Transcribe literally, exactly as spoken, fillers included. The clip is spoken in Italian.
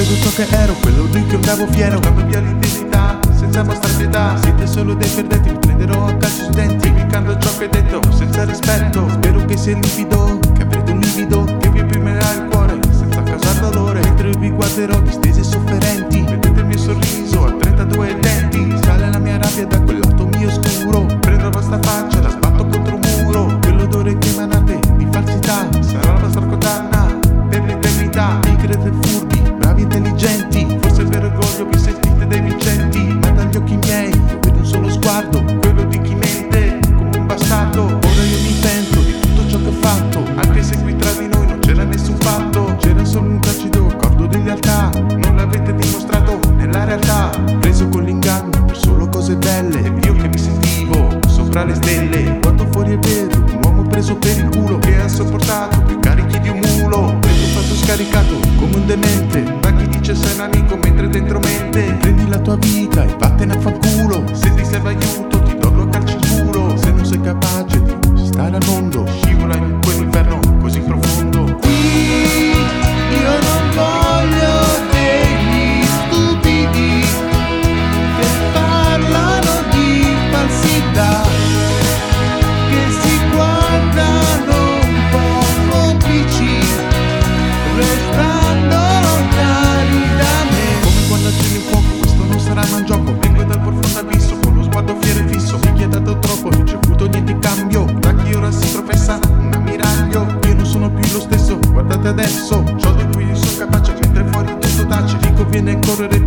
Ricordo ciò che ero, quello di cui andavo fiero. Cambio via l'identità, senza mostrare pietà. Siete solo dei perdenti, vi prenderò a calci sui denti. Piccando ciò che hai detto, senza rispetto. Spero che sia livido, che avrete un livido che vi opprimerà il cuore, senza causare dolore. Mentre vi guarderò distesi e sofferenti, vedete il mio sorriso a trentadue denti. Sale la mia rabbia da quel lato mio scuro. Prendo la vostra faccia, la sbatto contro un muro. Quell'odore che emanate di falsità sarà la vostra condanna per l'eternità. Vi credete furbi, bravi, intelligenti. Forse per orgoglio vi sentite dei vincenti, ma dagli occhi miei io vedo un solo sguardo, quello di chi mente come un bastardo. Ora io mi pento di tutto ciò che ho fatto, anche se qui tra di noi non c'era nessun fatto. C'era solo un tacido accordo di lealtà, non l'avete dimostrato nella realtà. Preso con l'inganno per solo cose belle, ed io che mi sentivo sopra le stelle. Quando fuori è vero, un uomo preso per il culo, che ha sopportato più carichi di un mulo. Preso fatto scaricato come un demente da chi dice sei un amico mentre dentro mente. Prendi la tua vita e vattene a fanculo. Se ti serve aiuto ti do a calci in culo. Se non sei capace di stare al mondo, scivola in quell'inferno così profondo. Qui io non voglio degli stupidi che parlano di falsità, che si guardano un po' complici, restando lontani da me. Come quando accendi il fuoco, questo non sarà mai un gioco. Vengo dal profondo abisso, con lo sguardo fiero e fisso. Mi chi ha dato troppo, non c'è avuto niente in cambio. Da chi ora si professa un ammiraglio, io non sono più lo stesso, guardate adesso. Ciò di cui io sono capace, mentre fuori tutto tace. Chi conviene correre